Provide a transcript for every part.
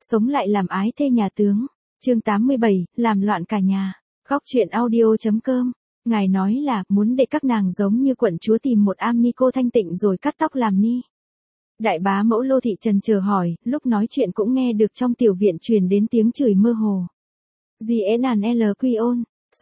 Sống lại làm ái thê nhà tướng. Chương 87, làm loạn cả nhà. Góc truyện audio.com. Ngài nói là muốn để các nàng giống như quận chúa tìm một am ni cô thanh tịnh rồi cắt tóc làm ni. Đại bá mẫu Lô Thị Trần chờ hỏi, lúc nói chuyện cũng nghe được trong tiểu viện truyền đến tiếng chửi mơ hồ. Dì ế nàn LQ ôn,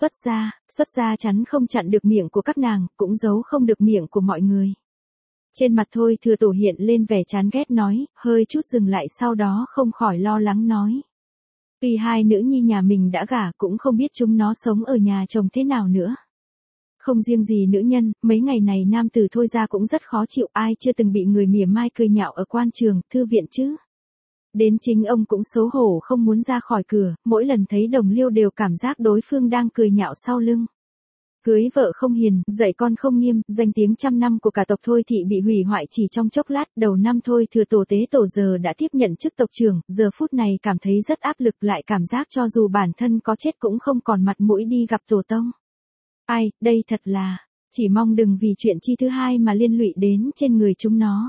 xuất gia chắn không chặn được miệng của các nàng, cũng giấu không được miệng của mọi người. Trên mặt Thôi Thừa Tổ hiện lên vẻ chán ghét nói, hơi chút dừng lại sau đó không khỏi lo lắng nói. Vì hai nữ nhi nhà mình đã gả cũng không biết chúng nó sống ở nhà chồng thế nào nữa. Không riêng gì nữ nhân, mấy ngày này nam tử Thôi ra cũng rất khó chịu, ai chưa từng bị người mỉa mai cười nhạo ở quan trường, thư viện chứ. Đến chính ông cũng xấu hổ không muốn ra khỏi cửa, mỗi lần thấy đồng liêu đều cảm giác đối phương đang cười nhạo sau lưng. Cưới vợ không hiền, dạy con không nghiêm, danh tiếng trăm năm của cả tộc Thôi Thị bị hủy hoại chỉ trong chốc lát. Đầu năm Thôi Thừa Tổ tế tổ giờ đã tiếp nhận chức tộc trưởng, giờ phút này cảm thấy rất áp lực, lại cảm giác cho dù bản thân có chết cũng không còn mặt mũi đi gặp tổ tông. Ai, đây thật là, chỉ mong đừng vì chuyện chi thứ hai mà liên lụy đến trên người chúng nó.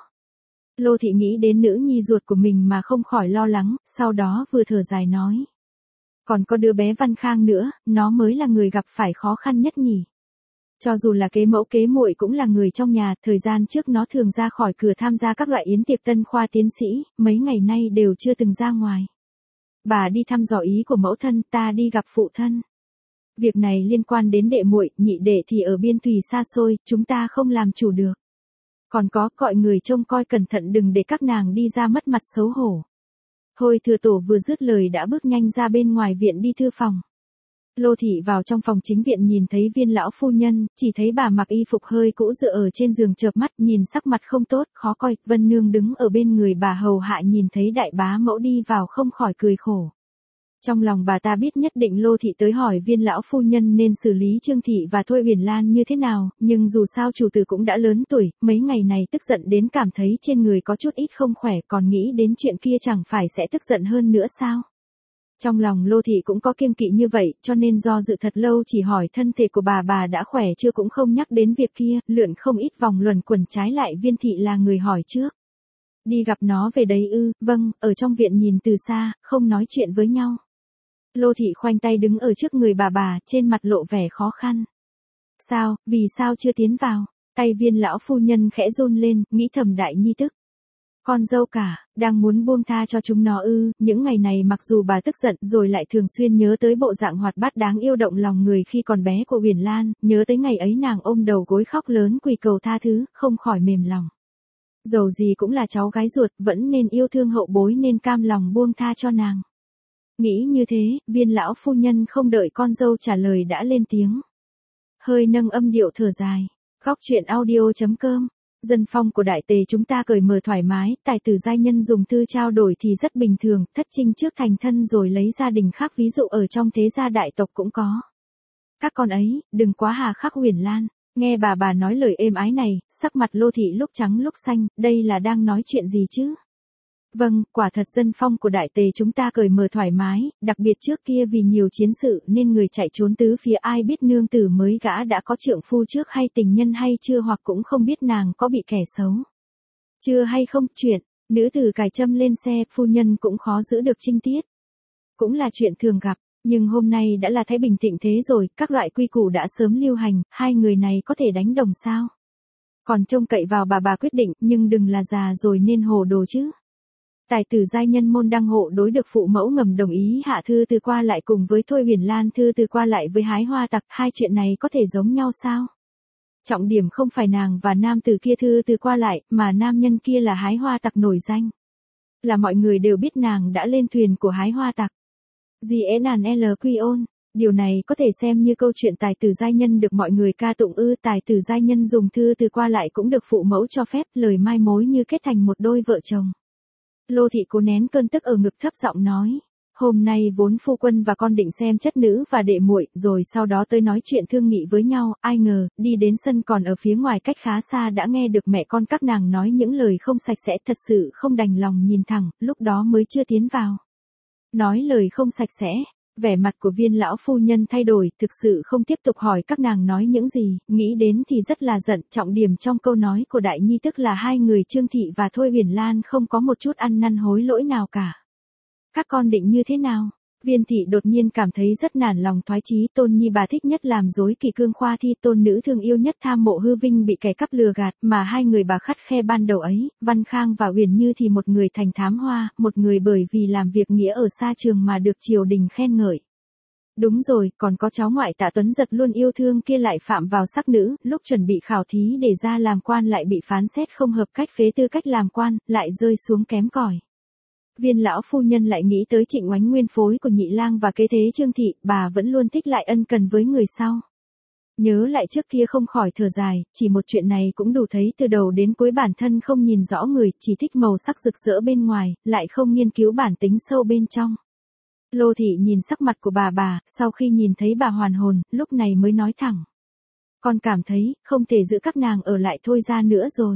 Lô Thị nghĩ đến nữ nhi ruột của mình mà không khỏi lo lắng, sau đó vừa thở dài nói. Còn có đứa bé Văn Khang nữa, nó mới là người gặp phải khó khăn nhất nhỉ. Cho dù là kế mẫu kế muội cũng là người trong nhà, thời gian trước nó thường ra khỏi cửa tham gia các loại yến tiệc tân khoa tiến sĩ, mấy ngày nay đều chưa từng ra ngoài. Bà đi thăm dò ý của mẫu thân, ta đi gặp phụ thân. Việc này liên quan đến đệ muội, nhị đệ thì ở biên thùy xa xôi, chúng ta không làm chủ được. Còn có, gọi người trông coi cẩn thận đừng để các nàng đi ra mất mặt xấu hổ. Thôi Thừa Tổ vừa dứt lời đã bước nhanh ra bên ngoài viện đi thư phòng. Lô Thị vào trong phòng chính viện nhìn thấy Viên lão phu nhân, chỉ thấy bà mặc y phục hơi cũ dựa ở trên giường chợp mắt, nhìn sắc mặt không tốt, khó coi. Vân Nương đứng ở bên người bà hầu hạ nhìn thấy đại bá mẫu đi vào không khỏi cười khổ. Trong lòng bà ta biết nhất định Lô Thị tới hỏi Viên lão phu nhân nên xử lý Trương Thị và Thôi Huyền Lan như thế nào, nhưng dù sao chủ tử cũng đã lớn tuổi, mấy ngày này tức giận đến cảm thấy trên người có chút ít không khỏe, còn nghĩ đến chuyện kia chẳng phải sẽ tức giận hơn nữa sao. Trong lòng Lô Thị cũng có kiêng kỵ như vậy, cho nên do dự thật lâu chỉ hỏi thân thể của bà đã khỏe chưa cũng không nhắc đến việc kia, lượn không ít vòng luẩn quẩn trái lại Viên Thị là người hỏi trước. Đi gặp nó về đấy ư, vâng, ở trong viện nhìn từ xa, không nói chuyện với nhau. Lô Thị khoanh tay đứng ở trước người bà, trên mặt lộ vẻ khó khăn. Sao, vì sao chưa tiến vào? Tay Viên lão phu nhân khẽ run lên, nghĩ thầm đại nhi tức. Con dâu cả, đang muốn buông tha cho chúng nó ư, những ngày này mặc dù bà tức giận rồi lại thường xuyên nhớ tới bộ dạng hoạt bát đáng yêu động lòng người khi còn bé của Huyền Lan, nhớ tới ngày ấy nàng ôm đầu gối khóc lớn quỳ cầu tha thứ, không khỏi mềm lòng. Dầu gì cũng là cháu gái ruột, vẫn nên yêu thương hậu bối nên cam lòng buông tha cho nàng. Nghĩ như thế, Viên lão phu nhân không đợi con dâu trả lời đã lên tiếng. Hơi nâng âm điệu thở dài. Góc truyện audio.com. Dân phong của đại tề chúng ta cởi mở thoải mái, tài tử giai nhân dùng thư trao đổi thì rất bình thường, thất trinh trước thành thân rồi lấy gia đình khác, ví dụ ở trong thế gia đại tộc cũng có. Các con ấy, đừng quá hà khắc. Huyền Lan, nghe bà nói lời êm ái này, sắc mặt Lô Thị lúc trắng lúc xanh, đây là đang nói chuyện gì chứ? Vâng, quả thật dân phong của đại tề chúng ta cởi mở thoải mái, đặc biệt trước kia vì nhiều chiến sự nên người chạy trốn tứ phía, ai biết nương tử mới gã đã có trượng phu trước hay tình nhân hay chưa, hoặc cũng không biết nàng có bị kẻ xấu chưa hay không. Chuyện nữ tử cài châm lên xe, phu nhân cũng khó giữ được trinh tiết, cũng là chuyện thường gặp. Nhưng hôm nay đã là thái bình thịnh thế rồi, các loại quy củ đã sớm lưu hành, hai người này có thể đánh đồng sao? Còn trông cậy vào bà quyết định, nhưng đừng là già rồi nên hồ đồ chứ. Tài tử giai nhân môn đăng hộ đối được phụ mẫu ngầm đồng ý hạ thư từ qua lại cùng với Thôi Huyền Lan thư từ qua lại với hái hoa tặc, hai chuyện này có thể giống nhau sao? Trọng điểm không phải nàng và nam tử kia thư từ qua lại, mà nam nhân kia là hái hoa tặc nổi danh. Là mọi người đều biết nàng đã lên thuyền của hái hoa tặc. Dì ế nàn LQ ôn, điều này có thể xem như câu chuyện tài tử giai nhân được mọi người ca tụng ư? Tài tử giai nhân dùng thư từ qua lại cũng được phụ mẫu cho phép, lời mai mối như kết thành một đôi vợ chồng. Lô Thị cố nén cơn tức ở ngực thấp giọng nói, hôm nay vốn phu quân và con định xem chất nữ và đệ muội, rồi sau đó tới nói chuyện thương nghị với nhau, ai ngờ, đi đến sân còn ở phía ngoài cách khá xa đã nghe được mẹ con các nàng nói những lời không sạch sẽ, thật sự không đành lòng nhìn thẳng, lúc đó mới chưa tiến vào. Nói lời không sạch sẽ, vẻ mặt của Viên lão phu nhân thay đổi, thực sự không tiếp tục hỏi các nàng nói những gì, nghĩ đến thì rất là giận, trọng điểm trong câu nói của đại nhi tức là hai người Trương Thị và Thôi Huyền Lan không có một chút ăn năn hối lỗi nào cả. Các con định như thế nào? Viên thị đột nhiên cảm thấy rất nản lòng thoái chí. Tôn nhi bà thích nhất làm dối kỳ cương khoa thi, tôn nữ thương yêu nhất tham mộ hư vinh bị kẻ cắp lừa gạt, mà hai người bà khắt khe ban đầu ấy, Văn Khang và Uyển Như thì một người thành thám hoa, một người bởi vì làm việc nghĩa ở xa trường mà được triều đình khen ngợi. Đúng rồi, còn có cháu ngoại Tạ Tuấn Giật luôn yêu thương kia lại phạm vào sắc nữ, lúc chuẩn bị khảo thí để ra làm quan lại bị phán xét không hợp cách, phế tư cách làm quan, lại rơi xuống kém cỏi. Viên lão phu nhân lại nghĩ tới Trịnh Oánh nguyên phối của nhị lang và kế thế Trương thị, bà vẫn luôn thích lại ân cần với người sau. Nhớ lại trước kia không khỏi thở dài, chỉ một chuyện này cũng đủ thấy từ đầu đến cuối bản thân không nhìn rõ người, chỉ thích màu sắc rực rỡ bên ngoài, lại không nghiên cứu bản tính sâu bên trong. Lô thị nhìn sắc mặt của bà, sau khi nhìn thấy bà hoàn hồn, lúc này mới nói thẳng. Con cảm thấy, không thể giữ các nàng ở lại thôi ra nữa rồi.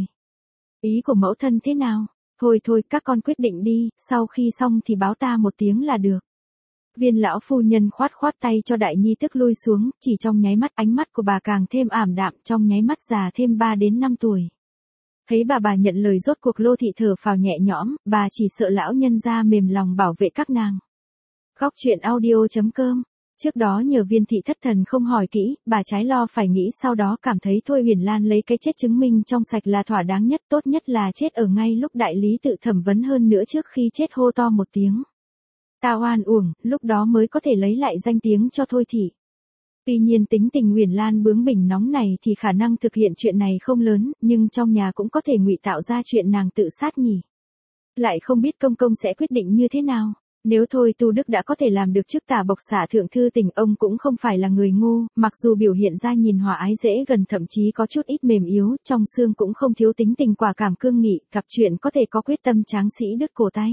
Ý của mẫu thân thế nào? Thôi, các con quyết định đi, sau khi xong thì báo ta một tiếng là được. Viên lão phu nhân khoát tay cho đại nhi tức lui xuống, chỉ trong nháy mắt ánh mắt của bà càng thêm ảm đạm, trong nháy mắt già thêm 3 đến 5 tuổi. Thấy bà nhận lời rốt cuộc Lô thị thở phào nhẹ nhõm, bà chỉ sợ lão nhân gia mềm lòng bảo vệ các nàng. Góc truyện audio.com. Trước đó nhờ Viên thị thất thần không hỏi kỹ, bà trái lo phải nghĩ, sau đó cảm thấy thôi Uyển Lan lấy cái chết chứng minh trong sạch là thỏa đáng nhất, tốt nhất là chết ở ngay lúc đại lý tự thẩm vấn, hơn nữa trước khi chết hô to một tiếng. Ta oan uổng, lúc đó mới có thể lấy lại danh tiếng cho thôi thị. Tuy nhiên tính tình Uyển Lan bướng bỉnh nóng này thì khả năng thực hiện chuyện này không lớn, nhưng trong nhà cũng có thể ngụy tạo ra chuyện nàng tự sát nhỉ. Lại không biết công công sẽ quyết định như thế nào. Nếu thôi Tu Đức đã có thể làm được chức tả bộc xạ thượng thư tỉnh, ông cũng không phải là người ngu, mặc dù biểu hiện ra nhìn hòa ái dễ gần, thậm chí có chút ít mềm yếu, trong xương cũng không thiếu tính tình quả cảm cương nghị, gặp chuyện có thể có quyết tâm tráng sĩ đứt cổ tay.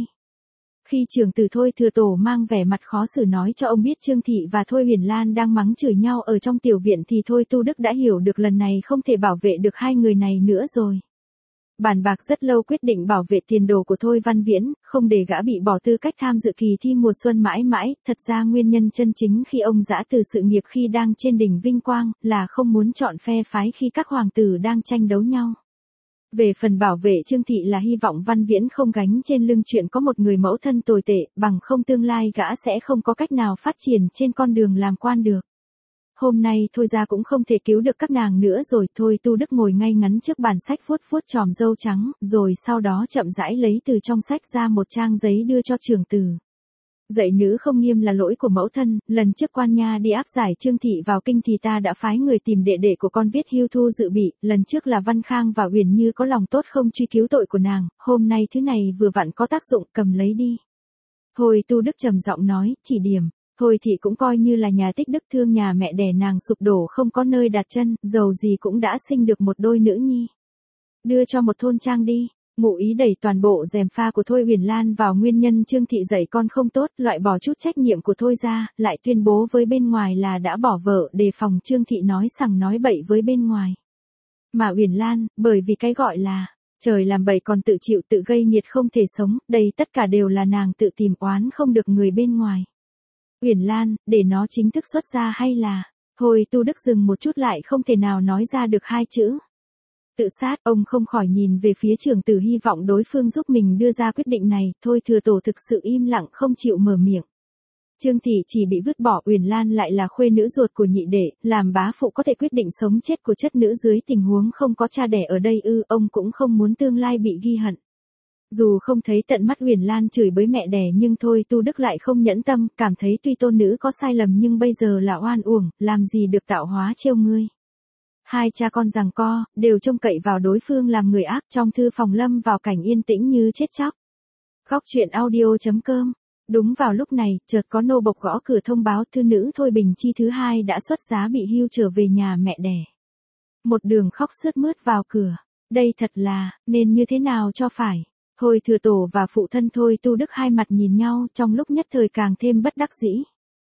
Khi trưởng tử Thôi Thừa Tổ mang vẻ mặt khó xử nói cho ông biết Trương thị và Thôi Uyển Lan đang mắng chửi nhau ở trong tiểu viện, thì Thôi Tu Đức đã hiểu được lần này không thể bảo vệ được hai người này nữa rồi. Bàn bạc rất lâu quyết định bảo vệ tiền đồ của Thôi Văn Viễn, không để gã bị bỏ tư cách tham dự kỳ thi mùa xuân mãi mãi. Thật ra nguyên nhân chân chính khi ông giã từ sự nghiệp khi đang trên đỉnh vinh quang, là không muốn chọn phe phái khi các hoàng tử đang tranh đấu nhau. Về phần bảo vệ Trương thị là hy vọng Văn Viễn không gánh trên lưng chuyện có một người mẫu thân tồi tệ, bằng không tương lai gã sẽ không có cách nào phát triển trên con đường làm quan được. Hôm nay Thôi ra cũng không thể cứu được các nàng nữa rồi. Thôi Tu Đức ngồi ngay ngắn trước bàn sách vuốt chòm râu trắng, rồi sau đó chậm rãi lấy từ trong sách ra một trang giấy đưa cho trưởng tử. Dạy nữ không nghiêm là lỗi của mẫu thân, lần trước quan nha đi áp giải Trương thị vào kinh thì ta đã phái người tìm đệ của con viết hưu thu dự bị, lần trước là Văn Khang và Uyển Như có lòng tốt không truy cứu tội của nàng, hôm nay thứ này vừa vặn có tác dụng, cầm lấy đi. Thôi Tu Đức trầm giọng nói, chỉ điểm. Thôi thì cũng coi như là nhà tích đức, thương nhà mẹ đẻ nàng sụp đổ không có nơi đặt chân, dầu gì cũng đã sinh được một đôi nữ nhi. Đưa cho một thôn trang đi. Ngụ ý đẩy toàn bộ gièm pha của Thôi Uyển Lan vào nguyên nhân Trương thị dạy con không tốt, loại bỏ chút trách nhiệm của Thôi ra, lại tuyên bố với bên ngoài là đã bỏ vợ, đề phòng Trương thị nói sằng nói bậy với bên ngoài. Mà Uyển Lan, bởi vì cái gọi là trời làm bậy còn tự chịu tự gây nhiệt không thể sống, đây tất cả đều là nàng tự tìm oán không được người bên ngoài. Uyển Lan, để nó chính thức xuất ra hay là... Thôi Tu Đức dừng một chút lại không thể nào nói ra được hai chữ. Tự sát, ông không khỏi nhìn về phía trưởng tử hy vọng đối phương giúp mình đưa ra quyết định này. Thôi Thừa Tổ thực sự im lặng không chịu mở miệng. Trương thị chỉ bị vứt bỏ, Uyển Lan lại là khuê nữ ruột của nhị đệ, làm bá phụ có thể quyết định sống chết của chất nữ dưới tình huống không có cha đẻ ở đây ư? Ông cũng không muốn tương lai bị ghi hận. Dù không thấy tận mắt Uyển Lan chửi bới mẹ đẻ nhưng Thôi Tu Đức lại không nhẫn tâm, cảm thấy tuy tôn nữ có sai lầm nhưng bây giờ là oan uổng, làm gì được tạo hóa trêu ngươi. Hai cha con giằng co, đều trông cậy vào đối phương làm người ác, trong thư phòng lâm vào cảnh yên tĩnh như chết chóc. Góc truyện audio.com. Đúng vào lúc này, chợt có nô bộc gõ cửa thông báo thư nữ Thôi Bình Chi thứ hai đã xuất giá bị hưu trở về nhà mẹ đẻ. Một đường khóc sướt mướt vào cửa. Đây thật là, nên như thế nào cho phải. Thôi Thừa Tổ và phụ thân Thôi Tu Đức hai mặt nhìn nhau, trong lúc nhất thời càng thêm bất đắc dĩ.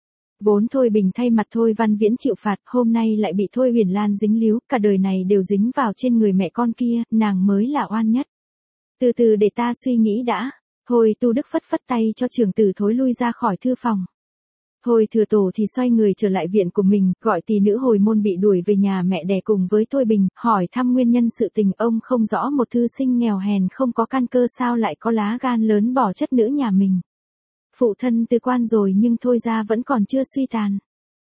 Vốn Thôi Bình thay mặt Thôi Văn Viễn chịu phạt, hôm nay lại bị Thôi Uyển Lan dính líu, cả đời này đều dính vào trên người mẹ con kia, nàng mới là oan nhất. Từ từ để ta suy nghĩ đã. Thôi Tu Đức phất tay cho trưởng tử thối lui ra khỏi thư phòng. Thôi Thừa Tổ thì xoay người trở lại viện của mình, gọi tỷ nữ hồi môn bị đuổi về nhà mẹ đẻ cùng với Thôi Bình, hỏi thăm nguyên nhân sự tình. Ông không rõ một thư sinh nghèo hèn không có căn cơ sao lại có lá gan lớn bỏ chất nữ nhà mình. Phụ thân từ quan rồi nhưng Thôi ra vẫn còn chưa suy tàn.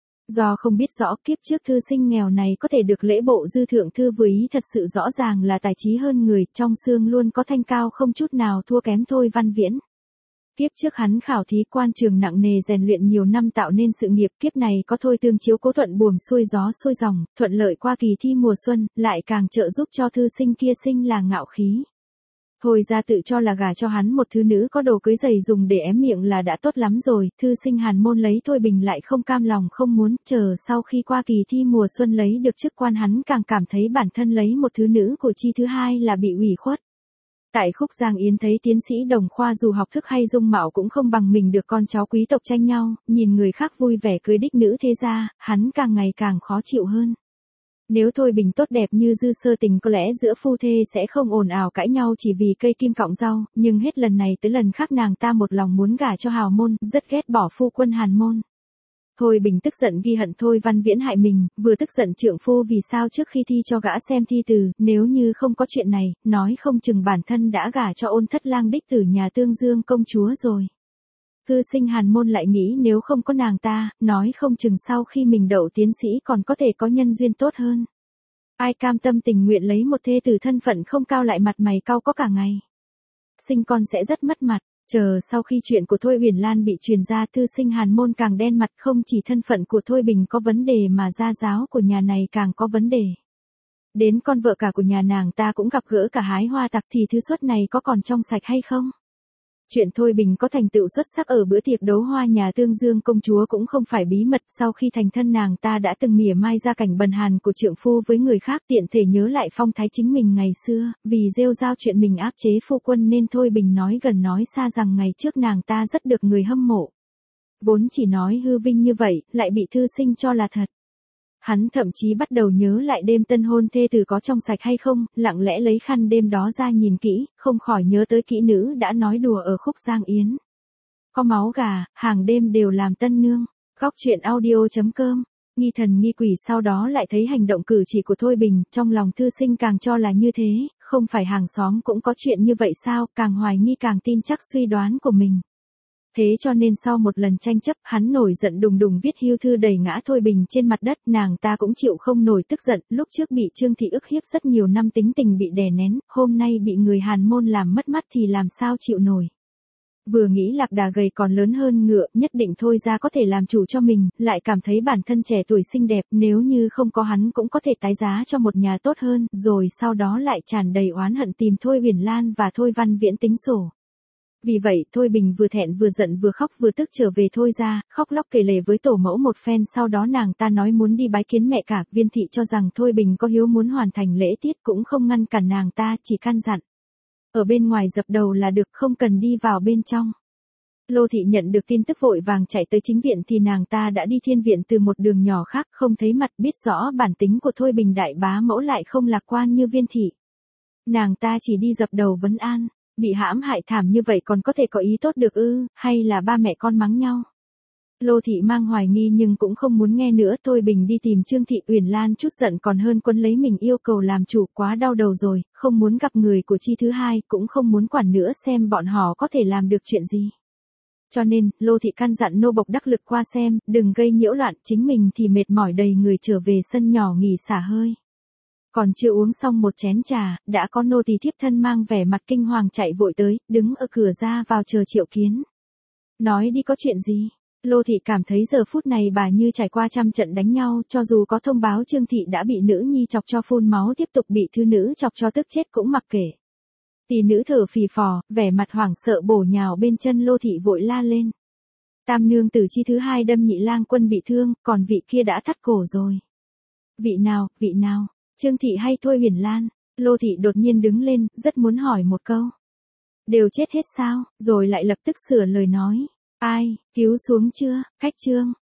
Do không biết rõ kiếp trước thư sinh nghèo này có thể được lễ bộ dư thượng thư vừa ý thật sự rõ ràng là tài trí hơn người, trong xương luôn có thanh cao không chút nào thua kém Thôi Văn Viễn. Kiếp trước hắn khảo thí quan trường nặng nề rèn luyện nhiều năm tạo nên sự nghiệp, kiếp này có Thôi tương chiếu cố thuận buồm xuôi gió xuôi dòng, thuận lợi qua kỳ thi mùa xuân, lại càng trợ giúp cho thư sinh kia sinh là ngạo khí. Thôi ra tự cho là gả cho hắn một thứ nữ có đồ cưới giày dùng để ém miệng là đã tốt lắm rồi, thư sinh Hàn Môn lấy Thôi Bình lại không cam lòng không muốn, chờ sau khi qua kỳ thi mùa xuân lấy được chức quan hắn càng cảm thấy bản thân lấy một thứ nữ của chi thứ hai là bị ủy khuất. Tại Khúc Giang Yến thấy tiến sĩ đồng khoa dù học thức hay dung mạo cũng không bằng mình được con cháu quý tộc tranh nhau, nhìn người khác vui vẻ cưới đích nữ thế gia, hắn càng ngày càng khó chịu hơn. Nếu Thôi Bình tốt đẹp như Dư Sơ Tình có lẽ giữa phu thê sẽ không ồn ào cãi nhau chỉ vì cây kim cọng rau, nhưng hết lần này tới lần khác nàng ta một lòng muốn gả cho Hào Môn, rất ghét bỏ phu quân Hàn Môn. Thôi Bình tức giận ghi hận Thôi Văn Viễn hại mình, vừa tức giận trượng phu vì sao trước khi thi cho gã xem thi từ, nếu như không có chuyện này, nói không chừng bản thân đã gả cho Ôn Thất Lang đích tử nhà Tương Dương công chúa rồi. Thư sinh Hàn Môn lại nghĩ nếu không có nàng ta, nói không chừng sau khi mình đậu tiến sĩ còn có thể có nhân duyên tốt hơn. Ai cam tâm tình nguyện lấy một thê tử thân phận không cao lại mặt mày cau có cả ngày. Sinh con sẽ rất mất mặt. Chờ sau khi chuyện của Thôi Uyển Lan bị truyền ra, thư sinh Hàn Môn càng đen mặt, không chỉ thân phận của Thôi Bình có vấn đề mà gia giáo của nhà này càng có vấn đề. Đến con vợ cả của nhà nàng ta cũng gặp gỡ cả hái hoa tặc thì thứ suất này có còn trong sạch hay không? Chuyện Thôi Bình có thành tựu xuất sắc ở bữa tiệc đấu hoa nhà Tương Dương công chúa cũng không phải bí mật, sau khi thành thân nàng ta đã từng mỉa mai ra cảnh bần hàn của trượng phu với người khác, tiện thể nhớ lại phong thái chính mình ngày xưa, vì rêu rao chuyện mình áp chế phu quân nên Thôi Bình nói gần nói xa rằng ngày trước nàng ta rất được người hâm mộ. Vốn chỉ nói hư vinh như vậy, lại bị thư sinh cho là thật. Hắn thậm chí bắt đầu nhớ lại đêm tân hôn thê tử có trong sạch hay không, lặng lẽ lấy khăn đêm đó ra nhìn kỹ, không khỏi nhớ tới kỹ nữ đã nói đùa ở Khúc Giang Yến. Có máu gà, hàng đêm đều làm tân nương. Góc truyện audio.com. Nghi thần nghi quỷ sau đó lại thấy hành động cử chỉ của Thôi Bình, trong lòng thư sinh càng cho là như thế, không phải hàng xóm cũng có chuyện như vậy sao, càng hoài nghi càng tin chắc suy đoán của mình. Thế cho nên sau một lần tranh chấp, hắn nổi giận đùng đùng viết hưu thư đẩy ngã Thôi Bình trên mặt đất, nàng ta cũng chịu không nổi tức giận, lúc trước bị Trương Thị ức hiếp rất nhiều năm tính tình bị đè nén, hôm nay bị người Hàn Môn làm mất mắt thì làm sao chịu nổi. Vừa nghĩ lạc đà gầy còn lớn hơn ngựa, nhất định Thôi ra có thể làm chủ cho mình, lại cảm thấy bản thân trẻ tuổi xinh đẹp, nếu như không có hắn cũng có thể tái giá cho một nhà tốt hơn, rồi sau đó lại tràn đầy oán hận tìm Thôi Uyển Lan và Thôi Văn Viễn tính sổ. Vì vậy, Thôi Bình vừa thẹn vừa giận vừa khóc vừa tức trở về Thôi ra, khóc lóc kể lể với tổ mẫu một phen, sau đó nàng ta nói muốn đi bái kiến mẹ cả, Viên Thị cho rằng Thôi Bình có hiếu muốn hoàn thành lễ tiết cũng không ngăn cản nàng ta, chỉ căn dặn. Ở bên ngoài dập đầu là được, không cần đi vào bên trong. Lô Thị nhận được tin tức vội vàng chạy tới chính viện thì nàng ta đã đi thiên viện từ một đường nhỏ khác, không thấy mặt, biết rõ bản tính của Thôi Bình đại bá mẫu lại không lạc quan như Viên Thị. Nàng ta chỉ đi dập đầu vấn an. Bị hãm hại thảm như vậy còn có thể có ý tốt được ư, hay là ba mẹ con mắng nhau? Lô Thị mang hoài nghi nhưng cũng không muốn nghe nữa. Thôi Bình đi tìm Trương Thị Uyển Lan chút giận còn hơn quấn lấy mình yêu cầu làm chủ, quá đau đầu rồi, không muốn gặp người của chi thứ hai, cũng không muốn quản nữa xem bọn họ có thể làm được chuyện gì. Cho nên, Lô Thị căn dặn nô bộc đắc lực qua xem, đừng gây nhiễu loạn, chính mình thì mệt mỏi đầy người trở về sân nhỏ nghỉ xả hơi. Còn chưa uống xong một chén trà, đã có nô tỳ thiếp thân mang vẻ mặt kinh hoàng chạy vội tới, đứng ở cửa ra vào chờ triệu kiến. Nói đi có chuyện gì? Lô Thị cảm thấy giờ phút này bà như trải qua trăm trận đánh nhau, cho dù có thông báo Trương Thị đã bị nữ nhi chọc cho phun máu tiếp tục bị thư nữ chọc cho tức chết cũng mặc kệ. Tỷ nữ thở phì phò, vẻ mặt hoảng sợ bổ nhào bên chân Lô Thị vội la lên. Tam nương tử chi thứ hai đâm nhị lang quân bị thương, còn vị kia đã thắt cổ rồi. Vị nào? Trương Thị hay Thôi Uyển Lan? Lô Thị đột nhiên đứng lên, rất muốn hỏi một câu. Đều chết hết sao? Rồi lại lập tức sửa lời nói. Ai, cứu xuống chưa? Cách Trương